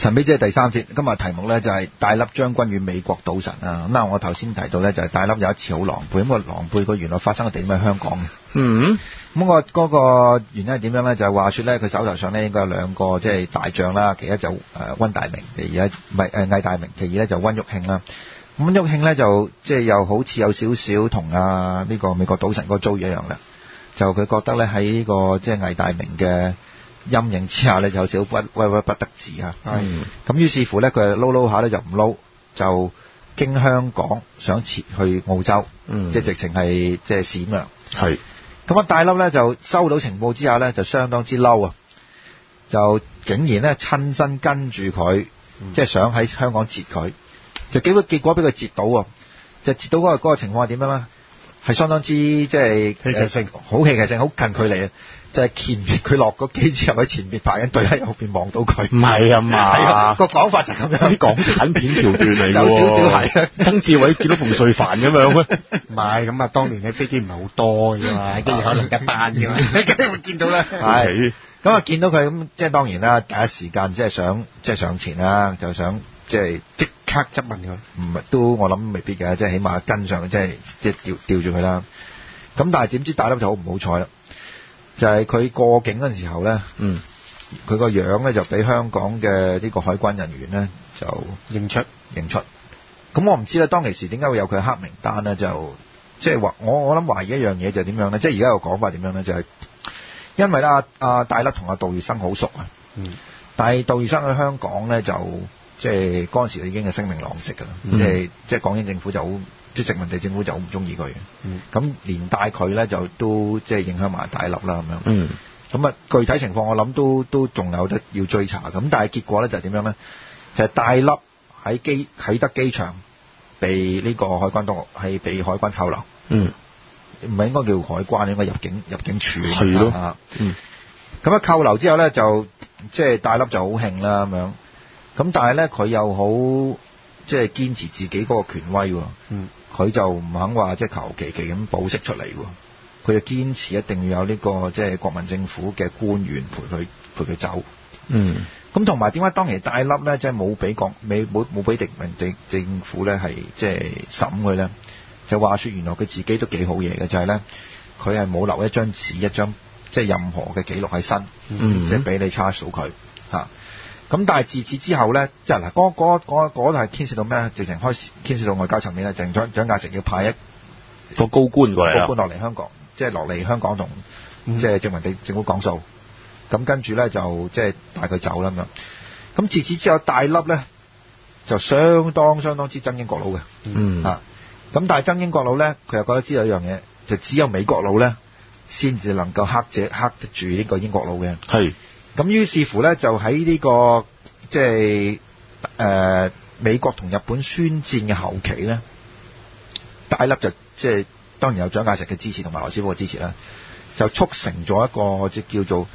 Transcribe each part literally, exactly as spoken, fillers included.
神秘之夜第三節，今日題目咧就係戴笠將軍與美國賭神啊！咁啊，我頭先提到咧就係戴笠有一次好狼狽，咁個狼狽個原來發生嘅地點喺香港嘅。 嗯， 咁個嗰個原因係點樣咧？就係話說咧，佢手頭上咧應該有兩個即係大將啦，其一就誒溫大明，其二唔係誒魏大明，其二咧就溫毓慶啦。咁溫毓慶咧就即係又好似有少少同啊呢個美國賭神嗰個遭遇一樣啦，就佢覺得咧喺呢個即係魏大明嘅陰影之下咧，就有少少屈屈屈不得志啊。 嗯， 咁於是乎咧，佢撈撈下咧就唔撈，就經香港想撤去澳洲， 嗯， 即係直情係即係閃啦。 係。 咁啊，戴笠咧就收到情報之下咧，就相當之嬲啊！就竟然咧親身跟住佢，嗯、即係想喺香港截佢，就結果結果俾佢截到喎。就截到嗰、嗰個嗰個情況係點樣咧？係相當之即係戲劇性， 好戲劇性，好近距離啊！就係前面佢落個機之後喺前面排緊隊喺後邊望到佢。 唔係啊嘛， 係啊，個講法就咁樣， 啲港產片橋段嚟㗎喎。 有少少係啊， 曾志偉見到馮瑞凡咁樣咩？ 唔係咁啊，當年嘅飛機唔係好多㗎嘛，跟住可能一班㗎嘛，你梗係會見到啦。 係咁啊，見到佢咁，即係當然啦，第一時間即係想即係上前啦，就想即係即刻質問佢。唔係都我諗未必嘅，即係起碼跟上，即係即係吊吊住佢啦。咁但係點知戴笠就好唔好彩啦。就係、是、佢過境嗰陣時候咧，嗯，佢個樣咧就俾香港嘅呢個海關人員咧就認出認出。咁我唔知咧，當其時點解會有佢黑名單咧？就即係話我我諗懷疑一樣嘢就係點樣咧？即係而家個講法點樣咧？就係、是、因為啦，阿戴笠同阿杜月笙好熟啊。嗯。但係杜月笙喺香港咧就即係嗰陣時已經係聲名狼藉㗎啦。即係即係港英政府就好。即係殖民地政府就好唔中意佢嘅，咁、嗯、連帶佢咧就都即係影響埋戴笠啦咁樣。嗯，咁啊具體情況我諗都都仲有得要追查，咁但係結果咧就係點樣咧？就係、是、戴笠喺機啟德機場被呢個海關當局係被海關扣留。嗯，唔係應該叫海關，應該入境入境處。係咯。啊，嗯。咁一扣留之後咧，就即係戴笠就好興啦咁樣。咁但係咧佢又好即係堅持自己嗰個權威喎。嗯。佢就唔肯話即係求其其咁保釋出嚟喎，佢就堅持一定要有呢、這個即係國民政府嘅官員陪佢陪佢走。嗯，咁同埋點解當年戴笠咧即係冇俾國美冇冇俾殖民地政府咧係即係審佢咧？就話說原來佢自己都幾好嘢嘅，就係咧佢係冇留一張紙一張即係任何嘅記錄喺身，嗯、即係俾你查數佢嚇。咁但係自此之後咧，即係嗱，嗰嗰嗰嗰度係牽涉到咩咧？直情開始牽涉到外交層面咧，就蔣蔣介石要派一個高官過嚟啊， 高官落嚟香港，即係落嚟香港同、嗯、即係殖民地政府講數。咁跟住咧就即係帶佢走啦咁樣。咁自此之後，戴笠咧就相當相當之憎英國佬嘅。嗯啊，咁但係憎英國佬咧，佢又覺得知道一樣嘢，就只有美國佬咧先至能夠克者克得住呢個英國佬嘅。係。咁於是乎咧，就喺呢、這個即係誒美國同日本宣戰嘅後期咧，戴笠就即係當然有蔣介石嘅支持同埋羅斯福嘅支持啦，就促成咗一個即叫做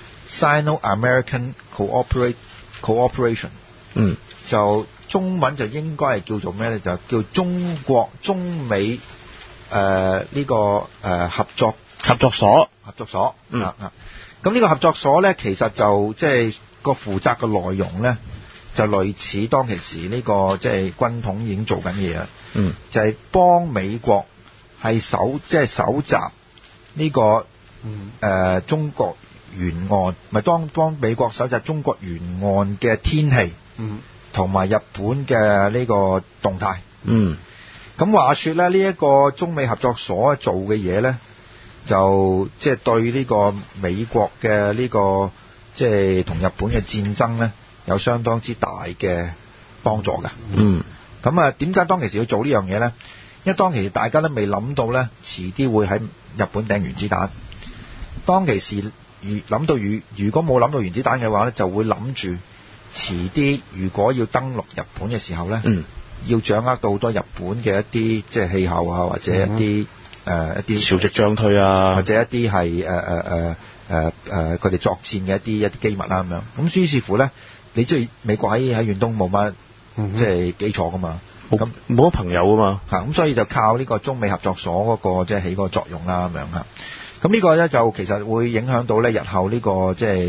Sino-American Cooperate Cooperation。嗯，就中文就應該係叫做咩咧？就叫中國中美誒呢、呃這個誒、呃、合作合作所合作所。嗯啊。咁呢個合作所咧，其實就即係個負責嘅內容咧，就類似當其時呢、這個即係軍統已經做緊嘢啦。嗯，就係、是、幫美國係搜即係搜集呢、這個嗯、呃、中國沿岸，咪當幫美國搜集中國沿岸嘅天氣，嗯，同埋日本嘅呢個動態。嗯，咁話說咧，呢、這、一個中美合作所做嘅嘢咧。就即係、就是、對呢個美國嘅呢、這個即係同日本嘅戰爭咧，有相當之大嘅幫助嘅。嗯，咁啊，點解當其時要做呢樣嘢咧？因為當其時大家都未諗到咧，遲啲會喺日本掟原子彈。當其時如諗到如如果冇諗到原子彈嘅話咧，就會諗住遲啲如果要登陸日本嘅時候咧，嗯，要掌握到好多日本嘅一啲即係氣候啊，或者一啲。嗯誒、呃、一啲潮汐漲退啊， 或者一啲係誒誒誒誒誒佢哋作戰嘅一啲一啲機密啦咁樣。咁於是乎咧，你知美國喺喺遠東冇乜即係基礎噶嘛，咁冇乜朋友啊嘛嚇，咁所以就靠呢個中美合作所嗰、那個即係起個作用啦咁樣嚇。咁呢個咧就其實會影響到咧日後呢、這個即係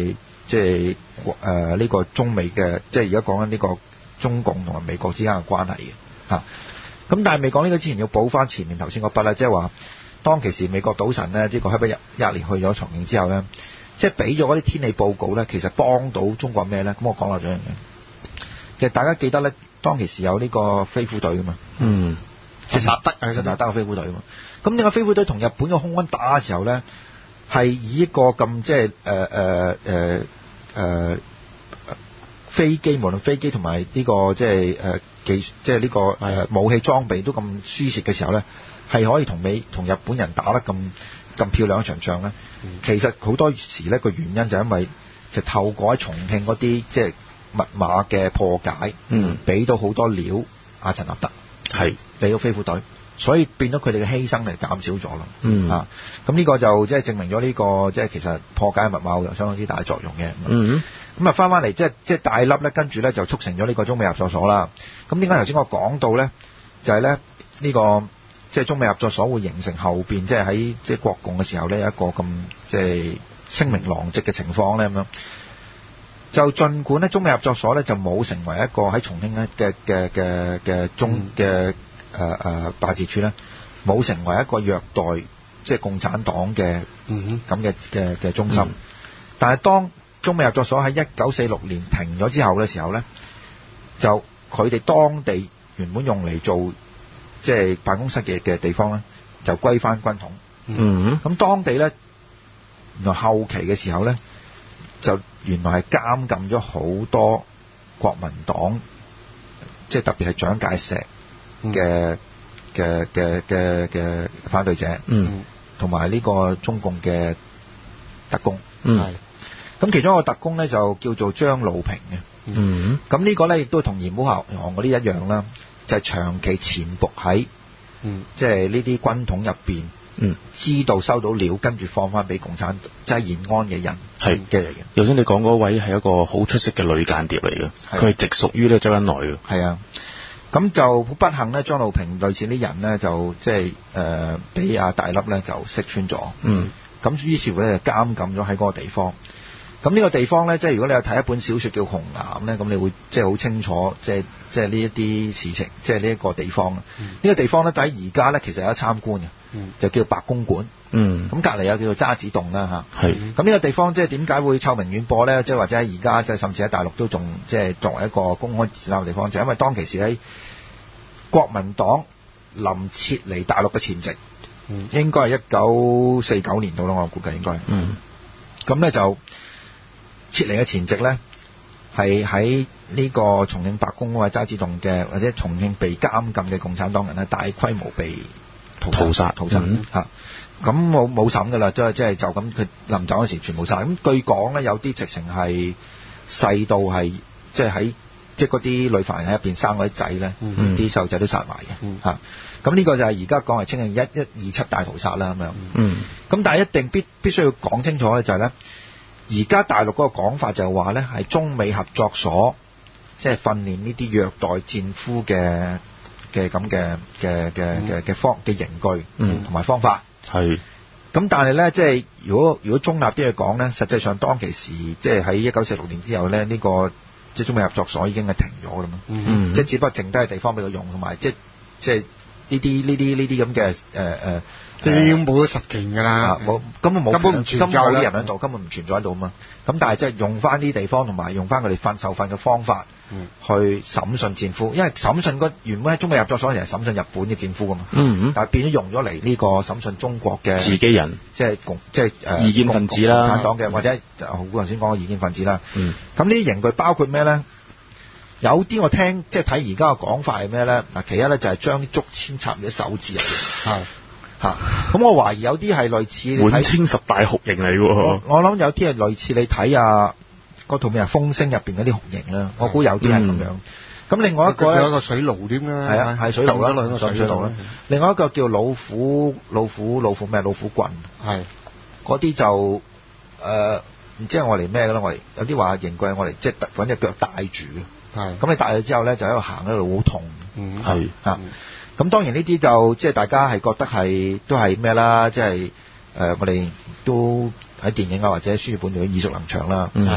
即係誒呢個中美嘅，即係而家講緊呢個中共同埋美國之間嘅關係嘅嚇。咁但係未講呢個之前，要補翻前面頭先嗰筆啦，即係話當其時美國賭神咧，即係個希比一年去咗重慶之後咧，即係俾咗嗰啲天氣報告咧，其實幫到中國咩咧？咁我講落咗樣嘢，其實大家記得咧，當其時有呢個飛虎隊噶嘛， 嗯， 其實納德係實納德嘅飛虎隊啊嘛。咁點解飛虎隊同日本嘅空軍打嘅時候咧，係以一個咁即係誒誒誒誒飛機，無論飛機同埋呢個即係誒技，即係呢個誒武器裝備都咁舒適嘅時候咧，係可以同美同日本人打得咁咁漂亮一場仗咧？嗯、其實好多時咧個原因就係因為就透過喺重慶嗰啲即係密碼嘅破解，嗯，俾到好多料阿陳納德，係俾到飛虎隊。所以變咗佢哋嘅犧牲嚟減少咗咯，嗯啊，咁呢個就即係證明咗呢、這個即係其實破解密碼有相當之大作用嘅，嗯，咁啊翻翻嚟即係即係大粒咧，跟住咧就促成咗呢個中美合作所啦。咁點解頭先我講到咧，就係咧呢個即係中美合作所會形成後邊即係喺即係國共嘅時候咧有一個咁即係聲名狼藉嘅情況咧咁樣。就儘管咧中美合作所咧就冇成為一個喺重慶咧嘅嘅嘅嘅中嘅。嗯誒誒、呃、辦事處咧冇成為一個虐待即係共產黨嘅咁嘅嘅嘅中心，嗯、但係當中美合作所喺一九四六年停咗之後嘅時候咧，就佢哋當地原本用嚟做即係辦公室嘅嘅地方咧，就歸翻軍統。嗯，咁當地咧原來後期嘅時候咧，就原來係監禁咗好多國民黨，即係特別係蔣介石嘅嘅嘅嘅嘅反對者，嗯，同埋呢個中共嘅特工，嗯，咁其中一個特工咧就叫做張路平嘅，嗯，咁呢個咧亦都同嚴武行嗰啲一樣啦，就係、是、長期潛伏喺，嗯，即係呢啲軍統入邊，嗯，知道收到料，跟住放翻俾共產即係延安嘅人係嘅嚟嘅。 頭先你講嗰位係一個好出色嘅女間諜嚟嘅，佢係直屬於呢周恩來嘅，係啊。咁就好不幸咧，張路平類似啲人咧，就即係誒俾阿大粒咧就識穿咗。嗯。咁於是乎咧就監禁咗喺嗰個地方。咁呢個地方咧，即係如果你有睇一本小說叫《紅岩》咧，咁你會即係好清楚，即係即係呢一啲事情，即係呢一個地方。呢、嗯、個地方咧，喺而家咧其實有得參觀嘅，嗯、就叫白公館。嗯。咁隔離有叫做渣滓洞啦嚇。係。咁呢個地方即係點解會臭名遠播咧？即係或者喺而家即係甚至喺大陸都仲即係作為一個公開展覽嘅地方，就係、因為當其時喺國民黨臨撤離大陸嘅前夕，嗯、應該係一九四九年度啦，我估計應該。嗯。咁咧就撤離嘅前夕咧，係喺呢個重慶白宮或者渣滓洞嘅，或者重慶被監禁嘅共產黨人咧，大規模被屠殺、屠殺嚇。咁冇冇審㗎啦，即係即係就咁、是，佢臨走嗰時全部殺。咁據講咧，有啲直情係細到係即係喺。即係嗰啲女犯人喺入邊生嗰啲仔咧，啲細路仔都殺埋嘅嚇。咁呢個就係而家講係稱係一一二七大屠殺啦咁樣。咁、嗯、但係一定必必須要講清楚嘅就係咧，而家大陸嗰個講法就係話咧，係中美合作所即係訓練呢啲虐待戰俘嘅嘅咁嘅嘅嘅嘅嘅方嘅刑具同埋方法。係、嗯。咁但係咧，即係如果如果中立啲去講咧，實際上當其時即係喺一九四六年之後咧，呢、呢個即係中美合作所已經係停咗㗎嘛，嗯、即係只不過剩低嘅地方俾佢用，同埋即係即係呢啲呢啲呢啲咁嘅誒誒， 啲已經冇咗實權㗎啦， 冇根本冇根本唔存在啦，啲人喺度根本唔存在喺度啊嘛。咁但係即係用翻啲地方同埋用翻佢哋訓受訓嘅方法，嗯、去審訊戰俘，因為審訊嗰原本喺中美合作所係審訊日本嘅戰俘㗎嘛，嗯、但係變咗用咗嚟呢個審訊中國嘅自己人， 即係共即係誒異見分子啦， 共產黨嘅或者好頭先講嘅異見分子啦。咁呢啲刑具包括咩咧？有啲我聽即係睇而家嘅講法係咩咧？嗱，其一咧就係將啲竹籤插喺手指入邊，係嚇。咁我懷疑有啲係類似你滿清十大酷刑嚟喎。 我諗有啲係類似你睇啊嗰套咩啊《風聲》入邊嗰啲酷刑啦。我估有啲係咁樣。咁、嗯、另外一個咧， 有一個水爐添啦， 係啊，係水爐啦， 兩個水爐啦。 另外一個叫老虎老虎老虎咩？老虎棍係嗰啲就誒唔、呃、知係我嚟咩嘅啦。我哋有啲話刑具係我哋即係揾隻腳帶住嘅。係，咁你帶咗之後咧，就喺度行喺度好痛。嗯，係啊。咁當然呢啲就即係大家係覺得係都係咩啦，即係誒我哋都喺電影啊或者書本度耳熟能詳啦。嗯，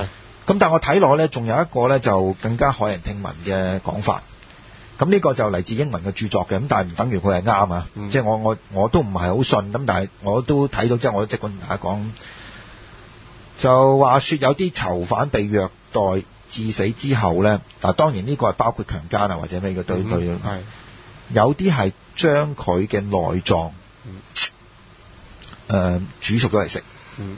咁但係我睇落咧，仲有一個咧就更加駭人聽聞嘅講法。咁呢個就嚟自英文嘅著作嘅，咁但係唔等於佢係啱啊！ 嗯、 即係我我我都唔係好信，咁但係我都睇到，即係我都即管同大家講，就話說有啲囚犯被虐待致死之後咧，嗱當然呢個係包括強姦啊或者咩嘅對對， 嗯、 有啲係將佢嘅內臟誒、 嗯呃、煮熟咗嚟食。 嗯，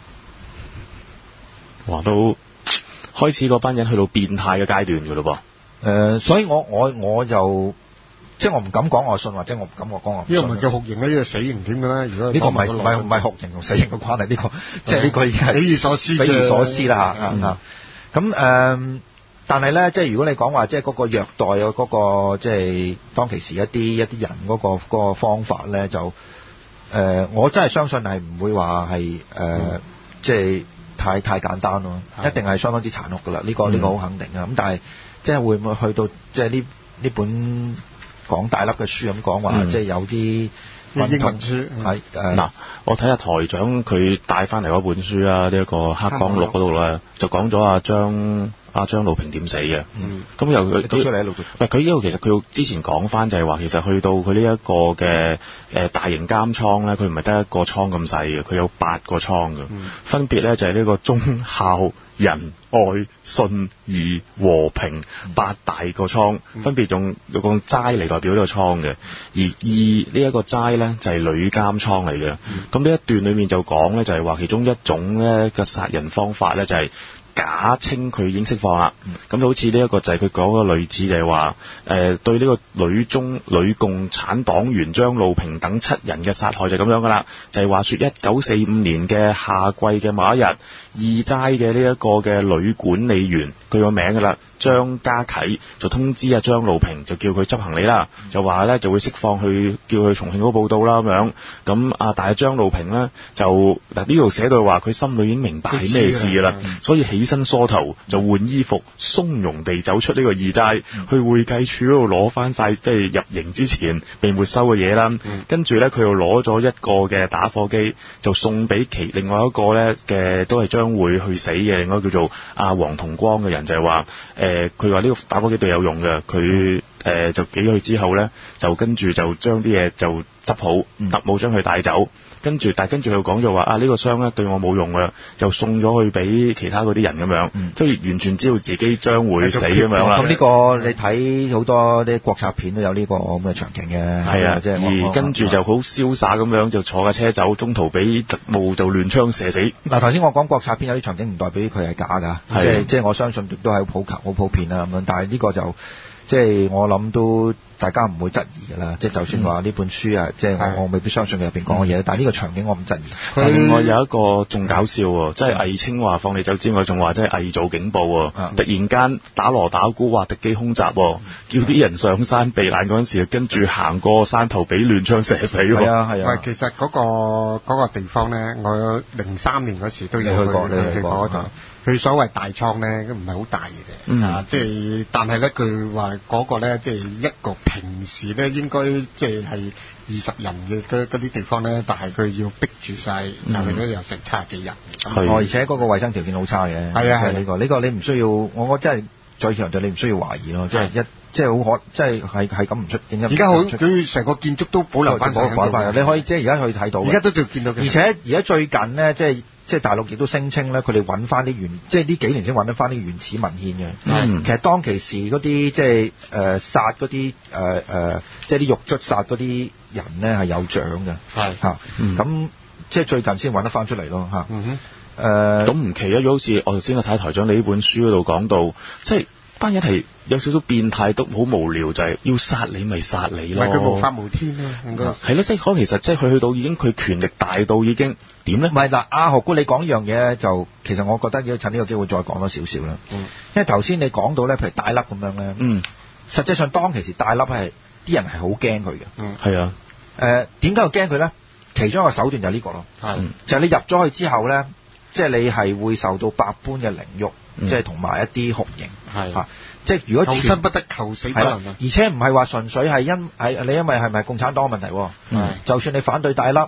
哇！都開始嗰班人去到變態嘅階段㗎咯噃。 誒、呃，所以我我我就即係我唔敢講我信，或者我唔敢我講我唔信。 呢個唔係叫酷刑咧，呢個死刑點嘅咧？如果呢個唔係唔係唔係酷刑同死刑嘅關係，呢、這個即係呢個已經係匪夷所思匪夷所思啦嚇嚇。咁誒、 嗯呃，但係咧，即係如果你講話即係嗰個虐待嘅嗰、那個即係當其時一啲一啲人嗰、那個嗰、那個方法咧，就誒、呃，我真係相信係唔會話係誒，即係太太簡單咯，一定係相當之殘酷噶啦。呢、這個呢、這個好肯定啊。咁、嗯、但係。即係會唔會去到即係呢呢本講大粒嘅書咁講話，嗯、即係有啲英文書係誒嗱，我睇下台長佢帶翻嚟嗰本書啊，呢、這、一個黑光錄嗰度咧，就講咗阿張阿張路平點死嘅。嗯，咁又佢讀出嚟一路。 唔係佢呢個其實佢之前講翻就係話，其實去到佢呢一個嘅誒大型監倉咧，佢唔係得一個倉咁細嘅，佢有八個倉嘅，嗯、分別咧就係呢個忠孝仁愛信義和平八大個倉，嗯、分別用用個齋嚟代表呢個倉嘅，而義呢一個齋咧就係女監倉嚟嘅。咁呢、嗯、一段裏面就講咧就係話其中一種咧嘅殺人方法咧就係、是。假稱佢已經釋放啦，咁、嗯、好似呢一個就係佢講嘅類似就係話，誒、呃、對呢個女中女共產黨員張路平等七人嘅殺害就咁樣噶啦，就係、是、話說一九四五年嘅夏季嘅某一日，義齋嘅呢一個嘅女管理員，佢個名噶啦。張家啟就通知阿張路平，就叫佢執行李啦，就話咧就會釋放去叫佢重慶嗰個報到啦咁樣。咁啊，但係張路平咧就嗱呢度寫到話佢心裏已經明白係咩事噶啦，所以起身梳頭就換衣服，從容地走出呢個義齋，嗯、去會計處嗰度攞翻晒即係入營之前被沒收嘅嘢啦。嗯、跟住咧佢又攞咗一個嘅打火機，就送俾其另外一個咧嘅都係將會去死嘅，另外叫做阿黃同光嘅人，就係話誒。誒，佢話呢個打火機對有用嘅，佢誒、呃、就幾個月之後咧，就跟住就將啲嘢就執好，特務將佢帶走，跟住但係跟住佢講就話啊呢、呢個箱咧對我冇用啦，就送咗去俾其他嗰啲人咁樣，即係、嗯、完全知道自己將會死咁樣啦。咁呢、 嗯、個你睇好多啲國策片都有呢個咁嘅場景嘅， 係啊，即係而跟住就好瀟灑咁樣就坐架車走，中途俾特務就亂槍射死。 嗱頭先我講國策片有啲場景唔代表佢係假㗎，即係即係我相信都係好普及、好普遍啦咁樣，但係呢個就。即係我諗都大家唔會質疑㗎啦，即係就算話呢本書啊，嗯、即係我我未必相信佢入邊講嘅嘢，嗯、但係呢個場景我唔質疑。 佢另外有一個仲搞笑喎，即係偽稱話放你走之外，仲話即係偽造警報喎，嗯、突然間打鑼打鼓話敵機空襲，嗯、叫啲人上山避難嗰陣時，跟住行過山頭俾亂槍射死喎。 係啊係啊。 喂，其實嗰、嗰個嗰個地方咧，我零三年嗰時都有去過，你去過嗰度。佢所謂大倉咧，都唔係好大嘅啫，嗯、啊，即係，但係咧，佢話嗰個咧，即係一個平時咧，應該即係係二十人嘅嗰嗰啲地方咧，但係佢要逼住晒，但係咧又成七十幾人， 哦、嗯，而且嗰個衞生條件好差嘅，係啊，係呢個呢個你唔需要，我我真係再強調你唔需要懷疑咯，即係一即係好可，即係係係咁唔出，點解？而家好，佢成個建築都保留翻晒， 保留翻，你可以即係而家去睇到， 而家都仲見到嘅， 而且而家最近咧，即係。即係大陸亦都聲稱咧，佢哋揾翻啲原，即係呢幾年先揾得翻啲原始文獻嘅。嗯，其實當其時嗰啲即係誒、呃、殺嗰啲誒誒，即係啲獄卒殺嗰啲人咧係有獎嘅。係嚇，咁即係最近先揾得翻出嚟咯嚇。嗯哼，誒咁唔奇啊！好似我頭先我睇台長你呢本書嗰度講到，即係班人係有少少變態，都好無聊，就係、是、要殺你咪殺你咯。 唔係佢無法無天啊！應該係咯，即係可能其實即係佢去到已經佢權力大到已經。點咧？唔係嗱，阿何姑你講呢樣嘢咧，就其實我覺得要趁呢個機會再講多少少啦。嗯，因為頭先你講到咧，譬如大粒咁樣咧，嗯，實際上當其時大粒係啲人係好驚佢嘅。 嗯，係啊。 誒點解要驚佢咧？其中一個手段就係呢個咯。係、嗯，就係你入咗去之後咧，即係你係會受到百般嘅凌辱，嗯、即係同埋一啲酷刑。係啊。即係如果求生不得，求死不能啊！ 而且唔係話純粹係因係你因為係咪共產黨嘅問題？嗯，就算你反對大粒。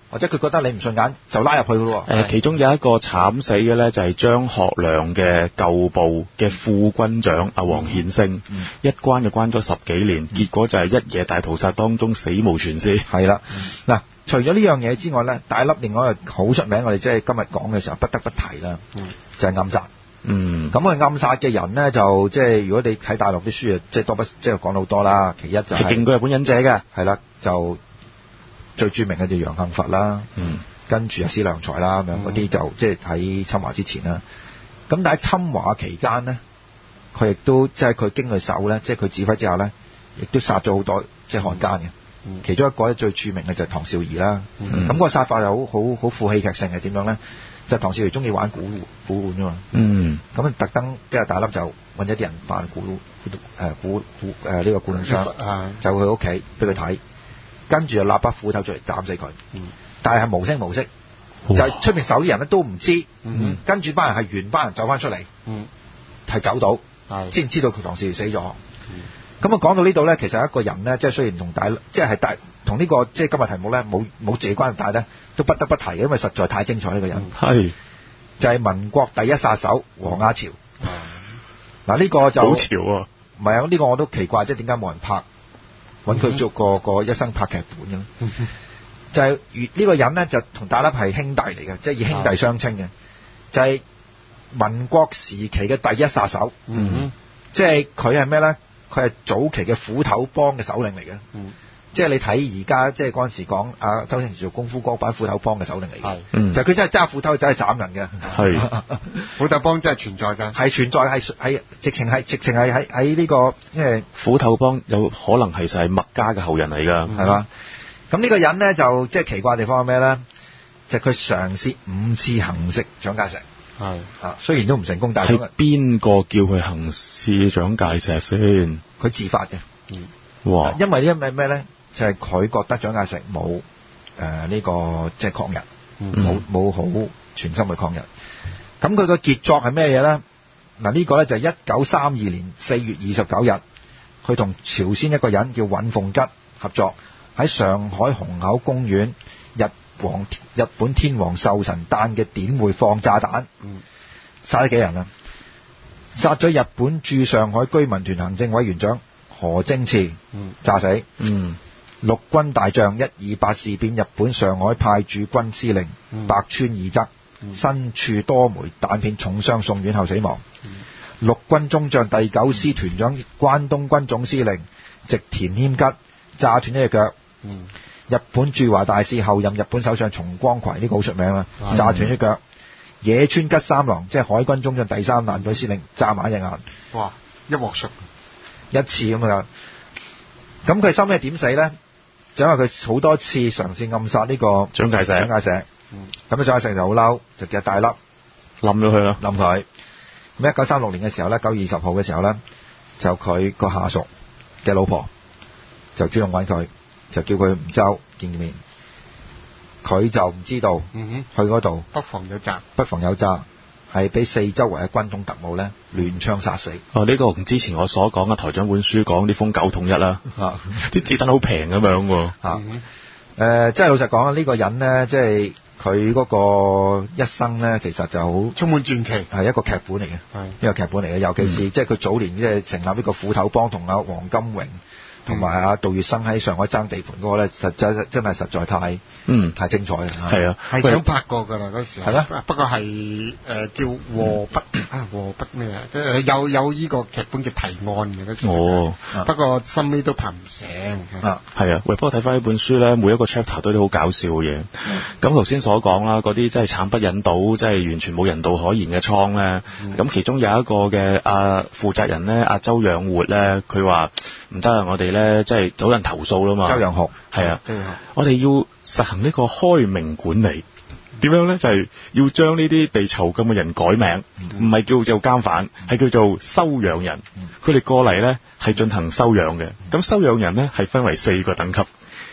或者佢覺得你唔順眼就拉入去嘅喎。 誒，其中有一個慘死嘅咧，就係張學良嘅舊部嘅副軍長阿黃憲升，嗯、一關就關咗十幾年，嗯、結果就係一夜大屠殺當中死無全屍。 係啦，嗱、嗯，除咗呢樣嘢之外咧，大粒另外一個好出名，我哋即係今日講嘅時候不得不提啦，嗯、就係暗殺。嗯，咁佢暗殺嘅人咧，就即係如果你睇大陸啲書啊，即係多不即係講好多啦。其一就係勁過日本忍者嘅， 係啦，就最著名嘅就楊幸佛啦，嗯，跟住啊史良才啦咁樣嗰啲就即係喺侵華之前啦。咁但係侵華期間咧，佢亦都即係佢經佢手咧，即係佢指揮之下咧，亦都殺咗好多即係漢奸嘅。嗯、其中一個咧最著名嘅就係唐紹儀啦。咁、嗯、嗰個殺法又好好好富戲劇性嘅，點樣咧？就唐紹儀中意玩古古玩啫嘛，嗯，咁特登即係大粒就揾一啲人扮古誒古古誒呢個古董商，嗯、就去屋企俾佢睇，跟住就立把斧頭出嚟斬死佢，嗯、但係係無聲無息，就係出面守啲人咧都唔知，嗯、跟住班人係原班人走翻出嚟，係、嗯、走到，先、嗯、知道佢唐紹儀死咗。咁啊講到呢度咧，其實一個人咧，即係雖然同大即係係大同呢、這個即係今日題目咧冇冇直接關係，但係咧都不得不提嘅，因為實在太精彩呢、這個人。係、嗯、就係、是、民國第一殺手黃家潮。嗱、嗯、呢、這個就好潮啊！ 唔係啊，呢、這個我都奇怪，即係點解冇人拍揾佢做個個一生拍劇本嘅？嗯、就係呢個人咧，就同大粒係兄弟嚟嘅，即係以兄弟相稱嘅，嗯、就係民國時期嘅第一殺手。嗯，嗯即係佢係咩咧？佢係早期嘅斧頭幫嘅首領嚟嘅，嗯、即係你睇而家即係嗰陣時講啊，周星馳做功夫嗰版斧頭幫嘅首領嚟嘅，嗯、就係佢真係揸斧頭走去斬人嘅，係斧頭幫真係存在㗎， 係存在係係直情係直情係喺喺呢個即係斧頭幫有可能係就係麥家嘅後人嚟㗎， 係嘛？咁呢個人咧就即係奇怪嘅地方係咩咧？就係佢嘗試五次行刺蔣介石。係啊，雖然都唔成功，但係邊個叫佢行刺蔣介石先？ 佢自發嘅。 嗯，哇！ 因為因為咩咧？就係、是、佢覺得蔣介石冇誒呢個即係抗日，冇冇好全心去抗日。咁佢個傑作係咩嘢咧？嗱、這、呢個咧就係一九三二年四月二十九日，佢同朝鮮一個人叫尹鳳吉合作，喺上海虹口公園日皇日本天皇壽辰誕嘅典會放炸彈，殺咗幾人啊？殺咗日本駐上海居民團行政委員長何精次，炸死。嗯，陸軍大將一二八事變日本上海派駐軍司令白川義則，身處多枚彈片，重傷送院後死亡。陸軍中將第九師團長關東軍總司令植田謙吉炸斷一隻腳。日本駐華大使後任日本首相松江葵，呢、這個好出名啦，炸斷一腳。野村吉三郎即係海軍中將第三艦隊司令，炸埋一隻眼。 哇！一鑊熟一次咁樣。咁佢收尾點死咧？就因為佢好多次嘗試暗殺呢個蔣介石。 蔣介石。咁、嗯、啊，蔣介石就好嬲，就叫大粒冧咗佢啦， 冧佢。咁一九三六年嘅時候咧，九月二十號嘅時候咧，就佢個下屬嘅老婆就主動揾佢。就叫佢梧州見面，佢就唔知道，嗯、去嗰度不妨有詐， 不妨有詐，係俾四周圍嘅軍統特務咧亂槍殺死。 哦，呢、這個同之前我所講嘅台長本書講啲瘋狗統一啦，啲子彈好平咁樣喎。嚇，誒， 即係老實講啦，呢、這個人咧，即係佢嗰個一生咧，其實就好充滿傳奇， 係一個劇本嚟嘅，係一個劇本嚟嘅。尤其是、嗯、即係佢早年即係成立呢個斧頭幫，同阿黃金榮。同埋阿杜月笙喺上海爭地盤嗰個咧，實際真係實在太嗯太精彩啦！ 係啊， 係想拍過㗎啦嗰時。係啦，不過係誒、呃、叫和筆、嗯、啊和筆咩啊？有有依個劇本嘅提案嘅嗰時。哦，不過深尾都拍唔成啊。係啊，喂，不過睇翻呢本書咧，每一個 chapter 都啲好搞笑嘅嘢。咁頭先所講啦，嗰啲真係慘不忍睹，真係完全冇人道可言嘅倉咧。咁、嗯、其中有一個嘅阿負責人咧，阿周養活咧，佢話唔得啊，我哋咧。誒，即係有人投訴啦嘛。 周陽學係啊，我哋要實行呢個開明管理，點樣咧？就係、是、要將呢啲被囚禁嘅人改名，唔係、嗯、叫做監犯，係叫做收養人。佢哋、嗯、過嚟咧係進行收養嘅。咁收養人咧係分為四個等級，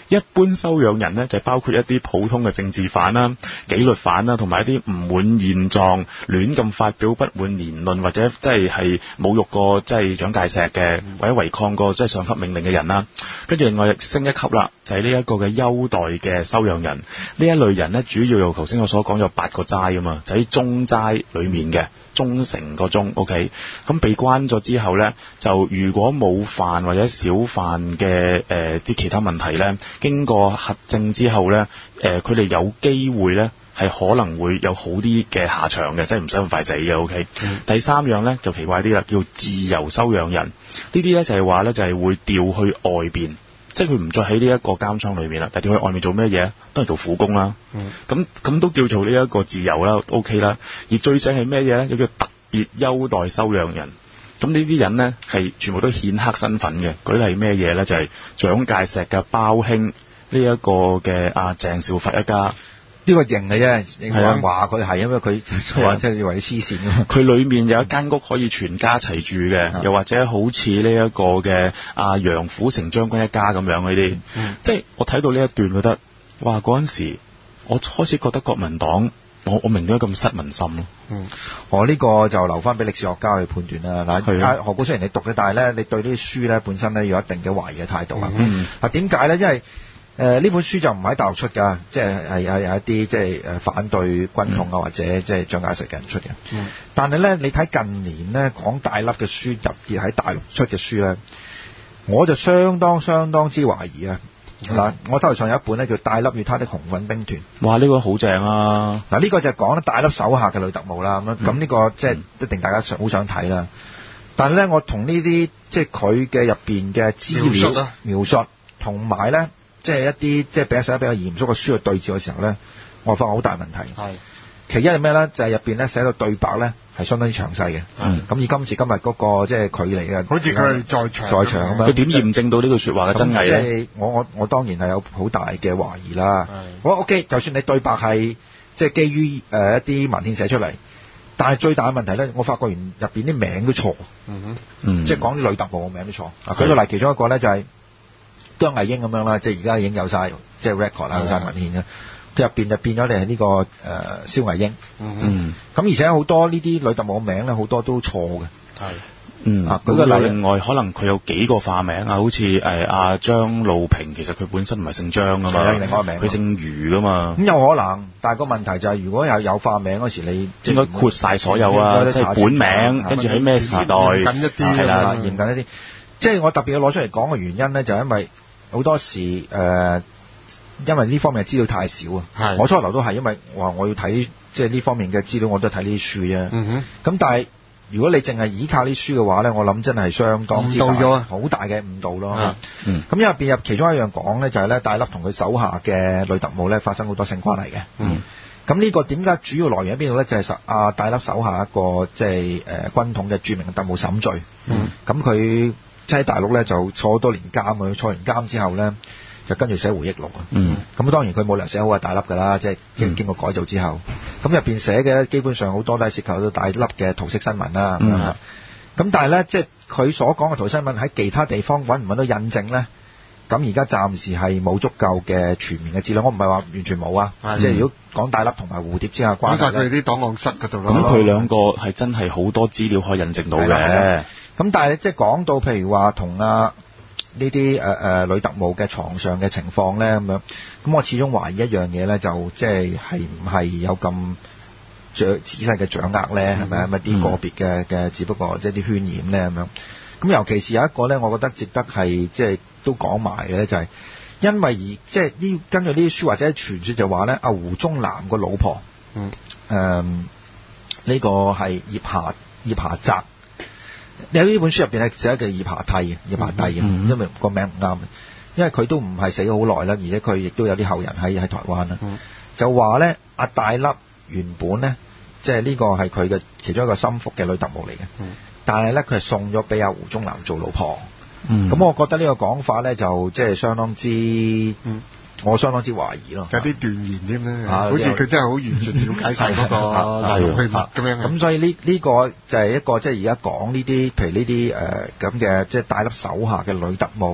一般收養人呢，就包括一啲普通嘅政治犯啦、紀律犯啦，同埋一啲唔滿現狀、亂咁發表不滿言論，或者即係係侮辱過即係蔣介石嘅，或者違抗過即係上級命令嘅人啦。跟住另外升一級啦，就係呢一個嘅優待嘅收養人。呢一類人呢，主要由頭先我所講有八個齋啊嘛，就喺中齋裡面嘅。忠誠個忠 ，OK， 咁被關咗之後呢，就如果冇犯或者少犯嘅誒啲其他問題呢，經過核證之後呢，誒佢哋有機會呢係可能會有好啲嘅下場嘅，即係唔使咁快死嘅 ，OK、嗯。第三樣呢就奇怪啲啦，叫自由收養人，呢啲呢就係話呢，就係會調去外邊。即係佢唔再喺呢一個監倉裏面啦，但係調去外面做咩嘢？都係做苦工啦。咁咁、嗯、都叫做呢一個自由啦 ，OK 啦。而最正係咩嘢咧？就叫特別優待收養人。咁呢啲人咧係全部都顯赫身份嘅。舉例咩嘢咧？就係、是、蔣介石嘅胞兄呢一個嘅阿鄭少佛一家。 呢個型嘅啫，認為話佢係，因為佢話即係以為黐線㗎嘛。 佢裏面有一間屋可以全家一齊住嘅，嗯、又或者好似呢一個嘅阿楊虎城將軍一家咁樣嗰啲。嗯、即係我睇到呢一段覺得，哇！嗰陣時我開始覺得國民黨，我我明點解咁失民心咯。 嗯，我呢個就留翻俾歷史學家去判斷啦。嗱、啊，何故雖然你讀嘅，但係咧你對呢啲書咧本身咧有一定嘅懷疑嘅態度啊。嗯。啊，點解咧？因為誒呢、呃、本書就唔喺大陸出㗎，即係係有有一啲即係誒反對軍統啊，嗯、或者即係蔣介石嘅人出嘅。嗯。但係咧，你睇近年咧講大粒嘅書，特別喺大陸出嘅書咧，我就相當相當之懷疑啊！嗱、嗯，我手頭上有一本咧叫《大粒與他的紅衛兵團》。哇！呢、這個好正啊！嗱，呢個就係講咧大粒手下嘅女特務啦。咁樣咁呢個即係一定大家好想睇啦。但係咧，我同呢啲即係佢嘅入邊嘅資料描述，同埋咧。即係一啲即係比較寫得比較嚴肅嘅書去對照嘅時候咧，我發覺好大問題。係，其一係咩咧？就係入邊咧寫到對白咧係相當之詳細嘅。嗯，咁以今時今日嗰個即係距離嘅，好似佢係在場在場咁樣。佢點驗證到呢句説話嘅真偽咧？即係我我我當然係有好大嘅懷疑啦。係，我 OK，就算你對白係即係基於誒一啲文獻寫出嚟，但係最大嘅問題咧，我發覺原入邊啲名都錯。嗯哼，嗯，即係講啲女特務嘅名都錯。啊，舉個例，其中一個咧就係。姜毅英咁樣啦，即係而家已經有晒，即係 record 啦，有晒文獻啦。佢入邊就變咗你係呢個誒蕭毅英。嗯。咁而且好多呢啲女特務名咧，好多都錯嘅。係。嗯。啊，舉個例，另外可能佢有幾個化名啊，好似誒阿張路平，其實佢本身唔係姓張噶嘛，另外一個名，佢姓余噶嘛。咁有可能，但係個問題就係，如果有有化名嗰時，你應該括晒所有啊，即係本名，跟住喺咩時代，嚴謹一啲係啦，嚴謹一啲。即係我特別要攞出嚟講嘅原因咧，就係因為。好多時誒、呃，因為呢方面嘅資料太少啊。係。我初頭都係因為話我要睇即係呢方面嘅資料，我都睇呢啲書啫。嗯哼。咁但係如果你淨係依靠呢啲書嘅話咧，我諗真係相當之大，好大嘅誤導咯。嚇。嗯。咁入邊入其中一樣講咧，就係咧戴笠同佢手下嘅女特務咧發生好多性關係嘅。嗯。咁呢個點解主要來源喺邊度咧？就係實阿戴笠手下一個即係誒軍統嘅著名嘅特務沈醉。嗯。咁佢。即喺大陸咧就坐好多年監啊！坐完監之後咧就跟住寫回憶錄啊。嗯。咁當然佢冇理由寫好係大粒㗎啦，即係經經過改造之後。咁入邊寫嘅基本上好多都係涉及到大粒嘅桃色新聞啦。嗯。咁但係咧，即係佢所講嘅桃色新聞喺其他地方揾唔揾到印證咧？咁而家暫時係冇足夠嘅全面嘅資料。我唔係話完全冇啊。嗯、即係如果講大粒同埋蝴蝶之下關係咧，佢哋啲檔案室嗰度咯。咁佢兩個係真係好多資料可以印證到嘅。咁但係即係講到譬如話同啊呢啲誒誒女特務嘅床上嘅情況咧咁樣，咁我始終懷疑一樣嘢咧，就即係係唔係有咁仔細嘅掌握咧？係咪啊？咪啲個別嘅嘅，只不過即係啲渲染咧咁樣。咁尤其是有一個咧，我覺得值得係即係都講埋嘅咧，就係因為而即係呢根據呢啲書或者傳說就話咧，阿胡宗南個老婆，嗯誒呢個係葉霞葉霞澤。你喺呢本書入邊咧寫一個葉霞悌嘅葉霞悌嘅，嗯、因為個名唔啱，因為佢都唔係死好耐啦，而且佢亦都有啲後人喺喺台灣啦，嗯、就話咧阿大粒原本咧即係呢個係佢嘅其中一個心腹嘅女特務嚟嘅，嗯、但係咧佢係送咗俾阿胡宗南做老婆，咁、嗯、我覺得呢個講法咧就即係相當之。嗯我相當之懷疑咯，有啲斷言添咧，好似佢真係好完全了解晒嗰個來龍去脈咁樣。咁所以呢呢個就係一個即係而家講呢啲，譬如呢啲誒咁嘅即係戴笠手下嘅女特務，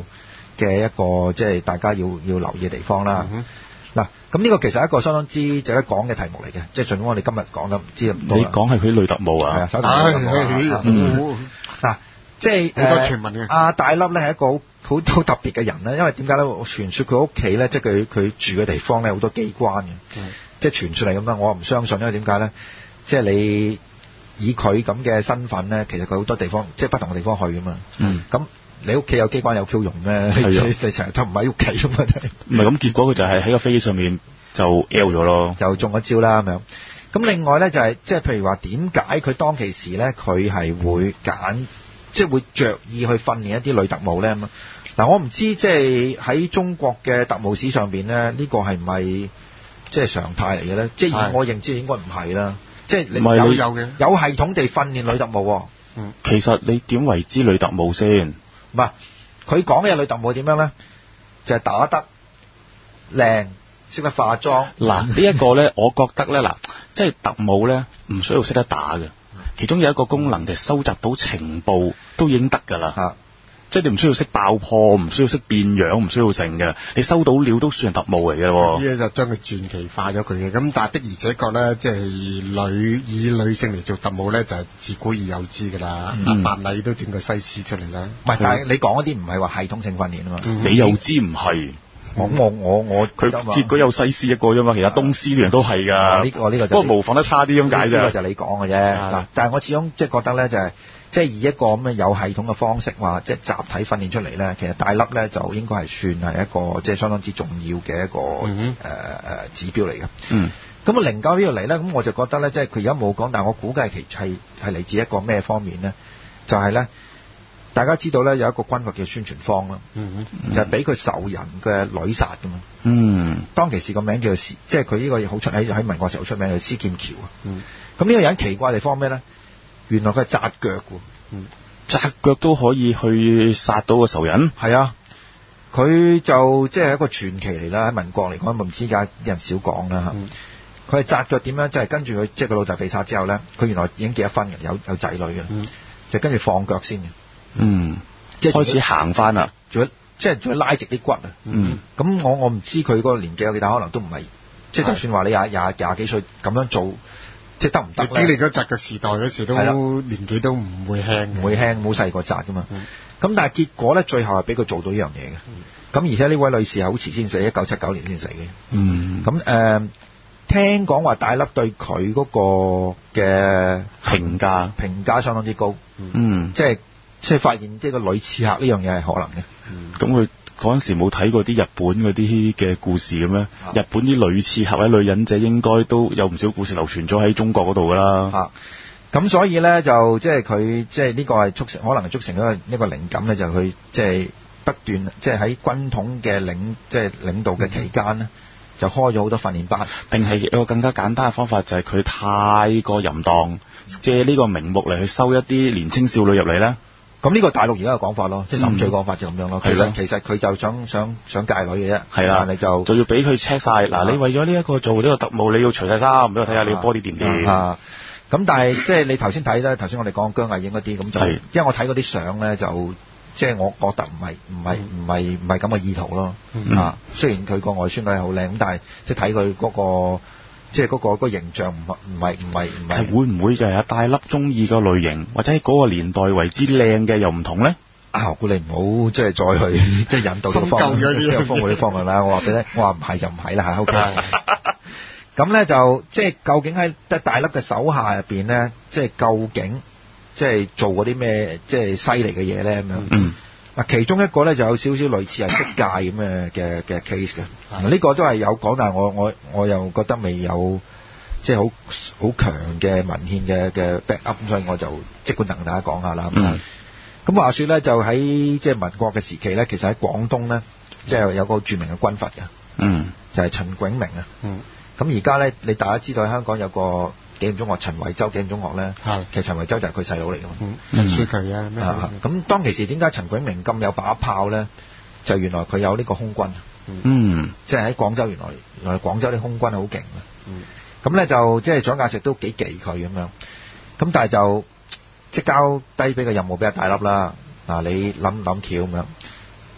嘅一個即係大家要要留意嘅地方啦。嗱、嗯，咁呢個其實係一個相當之值得講嘅題目嚟嘅，即係儘管我哋今日講得唔知咁多。你講係佢雷特務啊？係啊，手提雷特務。嗱，即係好多傳聞嘅。阿大粒咧係一個好好好特別嘅人咧，因為點解咧？傳說佢屋企咧，即係佢佢住嘅地方咧，好多機關嘅，嗯、即係傳出嚟咁樣。我唔相信，因為點解咧？即係你以佢咁嘅身份咧，其實佢好多地方，即係不同嘅地方去噶嘛。嗯。咁你屋企有機關有 Q 用咩？你你成日都唔喺屋企咁嘛？唔係咁，結果佢就係喺個飛機上面就 L 咗咯，就中咗招啦咁樣。咁另外咧就係、是、即係譬如話點解佢當其時咧佢係會揀即係會着意去訓練一啲女特務咧咁啊？嗱，我唔知即係喺中國嘅特務史上邊咧，呢、這個係唔係即係常態嚟嘅咧？即係以我認知應該唔係啦。即係你有有嘅有系統地訓練女特務。嗯，其實你點為之女特務先？唔係佢講嘅女特務點樣咧？就係、是、打得靚，識得化妝。嗱，呢一個咧，我覺得咧，嗱，即係特務咧，唔需要識得打嘅。其中有一個功能就係收集到情報都已經得㗎啦。嚇！即係你唔需要識爆破，唔需要識變樣，唔需要成嘅，你收到料都算係特務嚟嘅喎。呢嘢就將佢傳奇化咗佢嘅，咁但係的而且確咧，即係女以女性嚟做特務咧，就係自古已有之㗎啦。嗯，白禮都整個西施出嚟啦。唔係，但係你講嗰啲唔係話系統性訓練啊嘛。嗯、你又知唔係？我我我我佢結果有西施一個啫嘛，其實東施啲人都係㗎。呢、啊這個呢、這個就不過模仿得差啲咁解啫。呢個就你講嘅啫。嗱，但係我始終即係覺得咧，就係、是。即係以一個咁嘅有系統嘅方式話，即係集體訓練出嚟咧，其實大粒咧就應該係算係一個即係相當之重要嘅一個誒誒、嗯呃、指標嚟嘅。嗯。咁啊，零九呢度嚟咧，咁我就覺得咧，即係佢而家冇講，但係我估計其係係嚟自一個咩方面咧？就係、是、咧，大家知道咧有一個軍閥叫宣傳坊啦，嗯嗯、就係俾佢仇人嘅女殺㗎嘛。嗯。當其時個名叫做施，即係佢呢個好出喺喺民國時候出名嘅施劍橋啊。嗯。咁呢個人奇怪嘅地方咩咧？原來佢係紮腳喎，嗯，紮腳都可以去殺到個仇人。係啊，佢就即係一個傳奇嚟啦。喺民國嚟講，唔知點解啲人少講啦嚇。佢係紮腳點樣？就係、是、跟住佢即係個老豆被殺之後咧，佢原來已經結咗婚嘅，有有仔女嘅，嗯、就跟住放腳先嘅。嗯，即係開始行翻啦，仲要即係仲要拉直啲骨啊。嗯，咁我我唔知佢嗰個年紀有幾大，可能都唔係，即係就算話你廿廿廿幾歲咁樣做。即係得唔得咧？經歷咗紮嘅時代嗰時都年紀都唔會輕，唔會輕，冇細個紮噶嘛。咁、嗯、但係結果咧，最後係俾佢做到呢樣嘢嘅。咁、嗯、而且呢位女士係好遲先死，一九七九年先死嘅。嗯。咁誒、呃，聽講話大粒對佢嗰個嘅評價評價相當之高。嗯。即係即係發現即係個女刺客呢樣嘢係可能嘅。嗯。咁佢。嗰陣時冇睇過啲日本嗰啲嘅故事嘅咩？啊、日本啲女刺客或者女忍者應該都有唔少故事流傳咗喺中國嗰度㗎啦。咁、啊、所以咧就即係佢即係呢個係促成，可能係促成一個呢個靈感咧，就佢即係不斷即係喺軍統嘅領即係領導嘅期間咧，就開咗好多訓練班。定係有個更加簡單嘅方法，就係佢太過淫蕩，借呢個名目嚟去收一啲年青少女入嚟咧。咁呢個大陸而家嘅講法咯，即係十五歲講法就咁樣咯。其實其實佢就想想想戒女嘅啫。係啦，你就就要俾佢 check 晒。嗱、啊，你為咗呢一個做呢個特務，你要除晒衫，俾我睇下你個 body 掂唔掂。啊，咁但係即係你頭先睇咧，頭先我哋講姜藝英嗰啲咁就，因為我睇嗰啲相咧，就即係我覺得唔係唔係唔係唔係咁嘅意圖咯。嗯、啊，雖然佢個外孫女係好靚，咁但係即係睇佢嗰個。即係嗰個嗰個形象唔唔係唔係唔係，係會唔會就係阿大粒中意個類型，或者喺嗰個年代為之靚嘅又唔同咧？啊，我估你唔好即係再去即係引導呢個方向，呢個方向啲方向啦。我話俾你，我話唔係就唔係啦嚇。O K。咁咧就即係究竟喺得大粒嘅手下入邊咧，即係究竟即係做嗰啲咩即係犀利嘅嘢咧咁樣。嗯。嗱，其中一個咧就有少少類似係色戒咁嘅嘅嘅 case 嘅，呢、呢個都係有講，但係我我我又覺得未有即係好好強嘅文獻嘅嘅 back up，所以我就即管同大家講下啦。咁、嗯、話說咧，就喺即係民國嘅時期咧，其實喺廣東咧，即係有個著名嘅軍閥嘅，嗯，就係陳炯明啊。嗯，咁而家咧，你大家知道喺香港有個紀念中學陳維洲紀念中學咧，其實陳維洲就係佢細佬嚟嘅嘛，陳樹渠啊咩？咁當其時點解陳炯明咁有把炮咧？就原來佢有呢個空軍，嗯，即係喺廣州原來原來廣州啲空軍係好勁嘅，嗯，咁咧就即係蔣介石都幾忌佢咁樣，咁但係就即係交低俾個任務俾阿大粒啦，嗱你諗諗橋咁樣，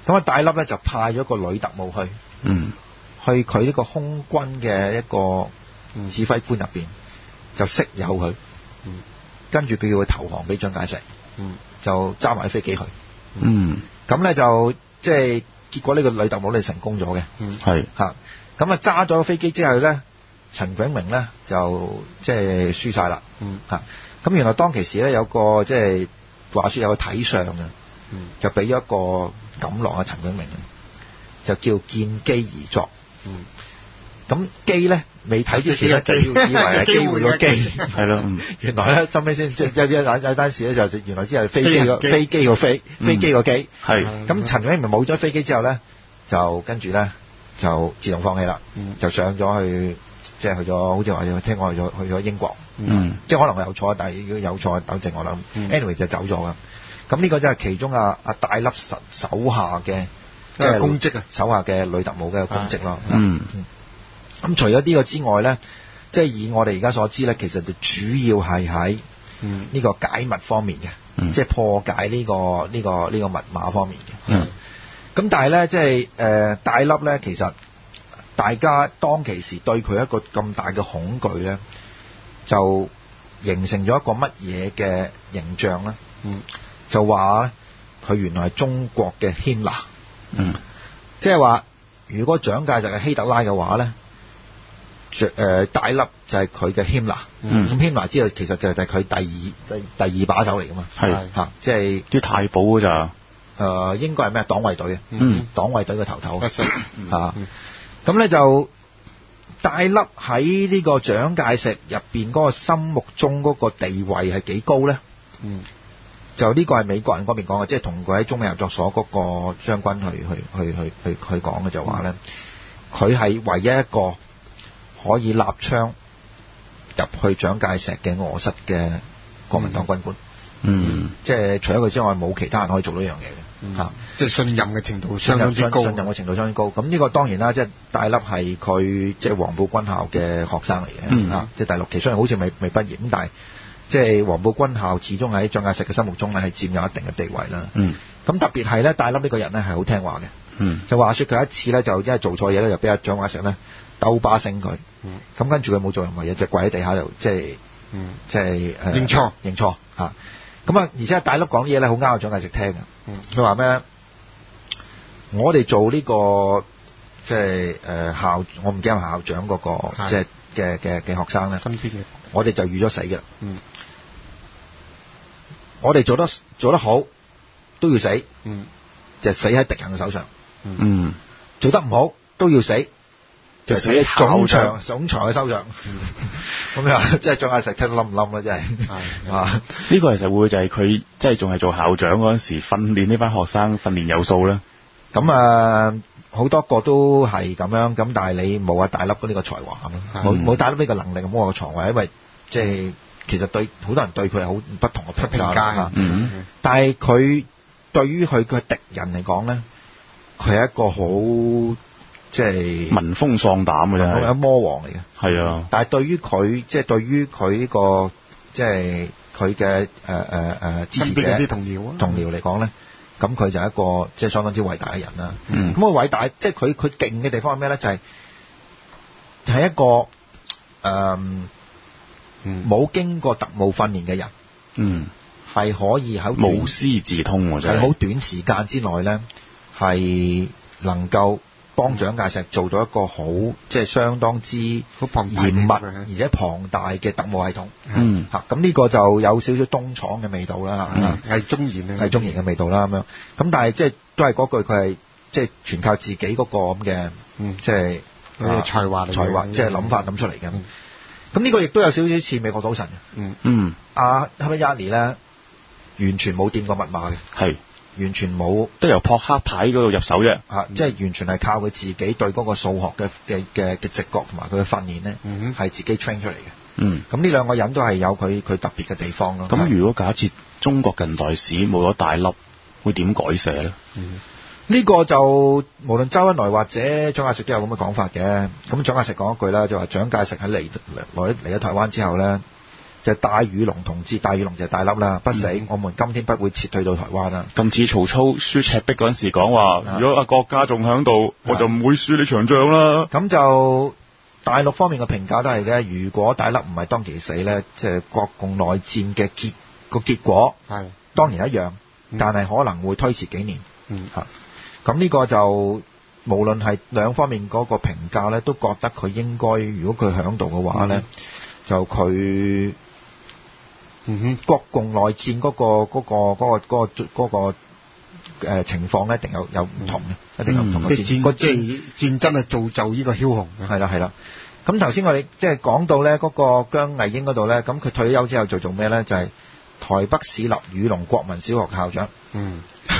咁啊，戴笠咧就派咗個女特務去， 嗯， 去佢呢個空軍嘅一個指揮官入邊，就識有佢， 嗯， 跟住佢叫佢投降俾蔣介石， 嗯， 就揸埋飛機去， 嗯， 咁咧就即係結果呢個女特務咧成功咗嘅， 嗯， 係嚇，咁啊揸咗飛機之後咧，陳炯明咧就即係輸晒啦， 嗯， 嚇，咁原來當其時咧有個即係話説有個睇相啊， 嗯， 就俾咗一個錦囊啊陳炯明，就叫見機而作， 嗯， 咁機咧未睇之前咧就以為係機會個機， 係咯，嗯， 原來咧後尾先即係一一有單事咧就原來只係飛機個飛機個飛飛機個機， 係， 咁陳炯明冇咗飛機之後咧，就跟住咧就自動放棄啦，就上咗去即係去咗，好似話要聽講去咗去咗英國， 嗯， 即係可能我有錯，但係如果有錯糾正我啦，anyway 就走咗噶。咁呢個就係其中啊啊戴笠手手下嘅即係功績啊， 手下嘅女特務嘅功績咯。 嗯， 咁除咗呢個之外咧，即係以我哋而家所知咧，其實就主要係喺呢個解密方面嘅， 嗯、 即係破解呢、呢個呢、呢個呢、呢個密碼方面嘅。 嗯。 咁但係咧，即係誒戴笠咧，其實大家當其時對佢一個咁大嘅恐懼咧，就形成咗一個乜嘢嘅形象咧？ 嗯。 就話佢原來係中國嘅希拿， 嗯， 即係話如果蔣介石係希特拉嘅話咧，誒、呃、戴笠就係佢嘅希拿， 嗯， 咁希拿之後其實就係佢第二第第二把手嚟噶嘛， 係嚇，即係啲太保㗎咋， 誒應該係咩黨衛隊啊， 嗯， 黨衛隊嘅頭頭，嚇、 嗯， 咁咧、嗯、就戴笠喺呢個蔣介石入邊嗰個心目中嗰個地位係幾高咧？ 嗯。 就呢個係美國人嗰邊講嘅，即係同佢喺中美合作所嗰個將軍去去去去去去講嘅，就話咧，佢係唯一一個可以立槍入去蔣介石嘅臥室嘅國民黨軍官。 嗯， 即係除咗佢之外，冇其他人可以做到呢樣嘢嘅嚇。 即係信任嘅程度相當之高， 信任嘅程度相當高。咁呢個當然啦，即係戴笠係佢即係黃埔軍校嘅學生嚟嘅， 嗯啊，即係第六期，雖然好似未未畢業，咁但係。即係黃埔軍校始終喺蔣介石嘅心目中咧係佔有一定嘅地位啦。 嗯。 咁特別係咧，戴笠呢個人咧係好聽話嘅。 嗯。 就話説佢一次咧就因為做錯嘢咧，就俾阿蔣介石咧兜巴星佢。 嗯。 咁跟住佢冇做任何嘢，就跪喺地下度即係， 嗯， 即係誒、呃、 認錯認錯嚇。咁啊，而且戴笠講嘢咧好啱蔣介石聽嘅。 嗯。 佢話咩？我哋做呢、這個即係誒校，我唔記得校長嗰、那個即係嘅嘅嘅學生咧。 身邊嘅。我哋就預咗死嘅。 嗯。 我哋做得做得好都要死， 嗯， 就死喺敵人嘅手上， 嗯， 做得唔好都要死，就死喺總長總長嘅手上，咁樣即係蔣介石聽到冧唔冧啦，真係啊！ 呢個其實會唔會就係佢即係仲係做校長嗰陣時訓練呢班學生訓練有數咧？ 咁啊，好多個都係咁樣，咁但係你冇阿戴笠呢個才華咯，冇冇戴笠呢個能力，冇個才華，因為即係。其實對好多人對佢係好不同嘅評價啦， 嗯， 但係佢對於佢嘅敵人嚟講咧，佢係一個好即係聞風喪膽嘅啫， 係魔王嚟嘅， 係啊。 但係對於佢即係對於佢呢個即係佢嘅誒誒誒支持者啲同僚啊同僚嚟講咧，咁佢就係一個即係相當之偉大嘅人啦。 嗯， 咁個偉大即係佢佢勁嘅地方係咩咧？就係、係、係一個誒。呃冇、嗯、經過特務訓練嘅人， 嗯， 係可以喺無師自通喎，真係喺好短時間之內咧，係能夠幫蔣介石做到一個好即係相當之嚴密而且龐大嘅特務系統。 嗯， 嚇咁呢個就有少少東廠嘅味道啦，係、 嗯、中研係中研嘅味道啦咁樣。咁但係即係都係嗰句，佢係即係全靠自己嗰個咁嘅， 嗯， 即係才華才華即係諗法諗出嚟嘅。嗯咁呢個亦都有少少似美國賭神嘅， 嗯嗯， 阿哈米亞尼咧完全冇掂過密碼嘅， 係完全冇， 都由撲克牌嗰度入手啫， 啊，即係完全係靠佢自己對嗰個數學嘅嘅嘅嘅直覺同埋佢嘅訓練咧，嗯，係自己 train 出嚟嘅， 嗯，咁呢兩個人都係有佢佢特別嘅地方咯。 咁如果假設中國近代史冇咗戴笠，會點改寫咧？ 嗯呢、這個就無論周恩來或者蔣介石都有咁嘅講法嘅。咁蔣介石講一句啦，就話蔣介石喺嚟嚟嚟咗台灣之後咧， 就係戴雨龍同志，戴雨龍就係大粒啦，不死、嗯，我們今天不會撤退到台灣啦。 咁似曹操輸赤壁嗰陣時講話，如果阿國家仲喺度，我就唔會輸你場仗啦。 咁就大陸方面嘅評價都係嘅，如果大粒唔係當其死咧，即係國共內戰嘅結個結果，係當然一樣，嗯、但係可能會推遲幾年。嗯，嚇，咁呢個就無論係兩方面嗰個評價咧，都覺得佢應該，如果佢喺度嘅話咧、嗯，就佢，嗯哼，國共內戰嗰、嗰個嗰、嗰個嗰、嗰個嗰、嗰個嗰個誒情況咧，一定有有唔同嘅、嗯，一定有唔同嘅、嗯、戰。個戰戰爭係造就呢個梟雄嘅。係啦係啦，咁頭先我哋即係講到咧嗰個姜毅英嗰度咧，咁佢退休之後就做咩咧？就係、係、台北市立雨龍國民小學校長。嗯。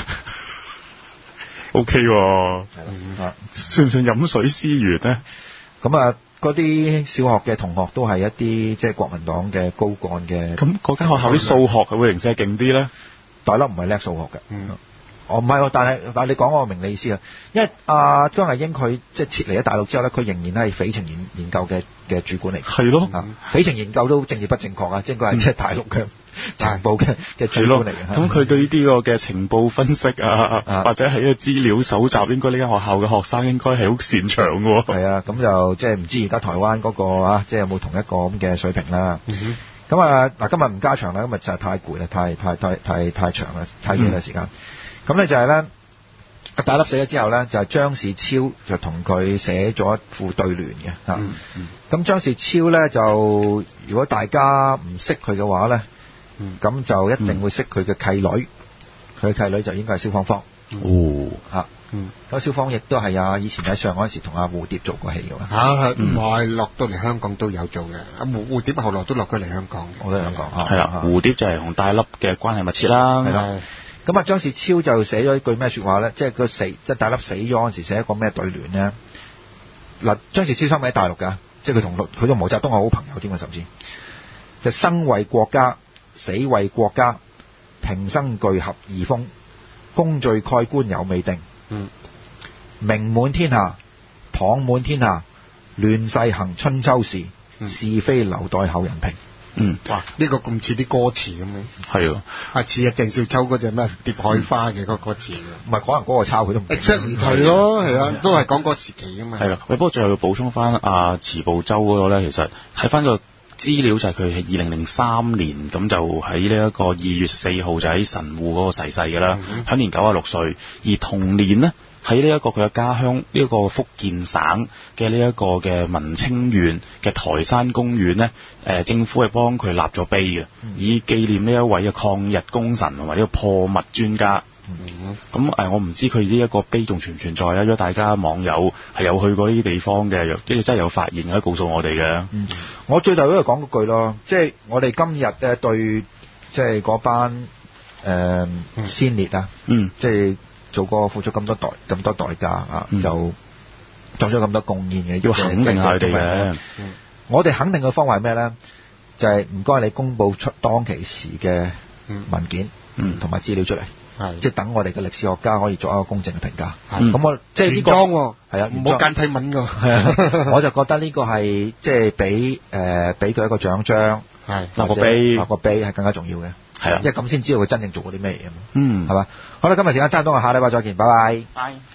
O K 喎，算唔算飲水思源咧？ 咁啊，嗰啲小學嘅同學都係一啲即係國民黨嘅高幹嘅。 咁嗰間學校啲數學係會零舍勁啲咧？ 大粒唔係叻數學嘅。嗯。哦，唔係喎，但係但係你講我明你意思啊，因為阿姜毅英佢即係撤離咗大陸之後咧，佢仍然係匪情研研究嘅嘅主管嚟。 係咯。 匪情研究都政治不正確啊，即係佢係即係大陸嘅情報嘅嘅主管嚟嘅。 咁佢對呢啲個嘅情報分析啊，啊或者係一個資料搜集，應該呢間學校嘅學生應該係好擅長嘅喎。 係啊，咁就即係唔知而家台灣嗰、嗰個啊，即係有冇同一個咁嘅水平啦。嗯咁啊嗱，今日唔加長啦，今日就係太攰啦，太太太太太長啦，太遠啦時間。咁、嗯、咧就係咧，大粒死咗之後咧，就係張士超就同佢寫咗一副對聯嘅嚇。咁、嗯嗯、張士超咧就，如果大家唔識佢嘅話咧，咁、嗯、就一定會識佢嘅契女，佢、嗯、嘅契女就應該係蕭芳芳。哦，嚇，嗯，咁蕭芳亦都係啊，以前喺上海嗰時同阿蝴蝶做過戲嘅嘛。嚇，唔係落到嚟香港都有做嘅。阿蝴蝴蝶後來都落咗嚟香港，我都香港嚇。係啦， 蝴蝶就係同大粒嘅關係密切啦。係啦。 咁啊，張士超就寫咗一句咩説話咧？即係佢死，即係大粒死咗嗰陣時寫一個咩對聯咧？嗱，張士超生喺大陸㗎，即係佢同佢同毛澤東係好朋友添啊，甚至就生為國家，死為國家，平生具合二風。功罪蓋棺猶未定，嗯，名滿天下，謗滿天下，亂世行春秋時，嗯、是非留待後人評。嗯，哇，呢、這個咁似啲歌詞咁樣，係啊，啊似啊鄭少秋嗰隻咩蝶海花嘅嗰個歌詞，唔係可能嗰個抄佢都唔記得。係咯，係啊，都係講嗰個時期噶嘛。係啦， 喂，不過最後要補充翻阿遲步洲嗰個咧，其實睇翻個資料就係佢係二零零三年咁就喺呢一個二月四號就喺神戶嗰個逝世嘅啦，享、嗯、年九十六歲。而同年呢，喺呢一個佢嘅家鄉呢一個福建省嘅呢一個嘅文清縣嘅台山公園呢，誒、呃、政府係幫佢立咗碑嘅、嗯，以紀念呢一位嘅抗日功臣同埋呢個破密專家。咁、嗯、誒、呃，我唔知佢呢一個碑仲存唔存在啊？如果大家網友係有去過呢啲地方嘅，即係真係有發現，可以告訴我哋嘅、嗯。 我最後都係講嗰句咯，即係我哋今日嘅對，即係嗰班誒、呃嗯、先烈啊，嗯，即係做過付出咁多代咁多代價啊、嗯，就做咗咁多貢獻嘅， 要肯定下佢哋嘅。 我哋肯定嘅方法係咩咧？就係唔該你公佈出當其時嘅文件，嗯，同埋資料出嚟。係，即係等我哋嘅歷史學家可以做一個公正嘅評價。係，咁我即係呢個係啊，唔好簡體文㗎。係啊，我就覺得呢個係即係俾誒俾佢一個獎章，係立個碑，立個碑係更加重要嘅。係啊，因為咁先知道佢真正做過啲咩嘢。嗯，係嘛？好啦，今日時間差唔多，我下禮拜再見，拜拜。拜。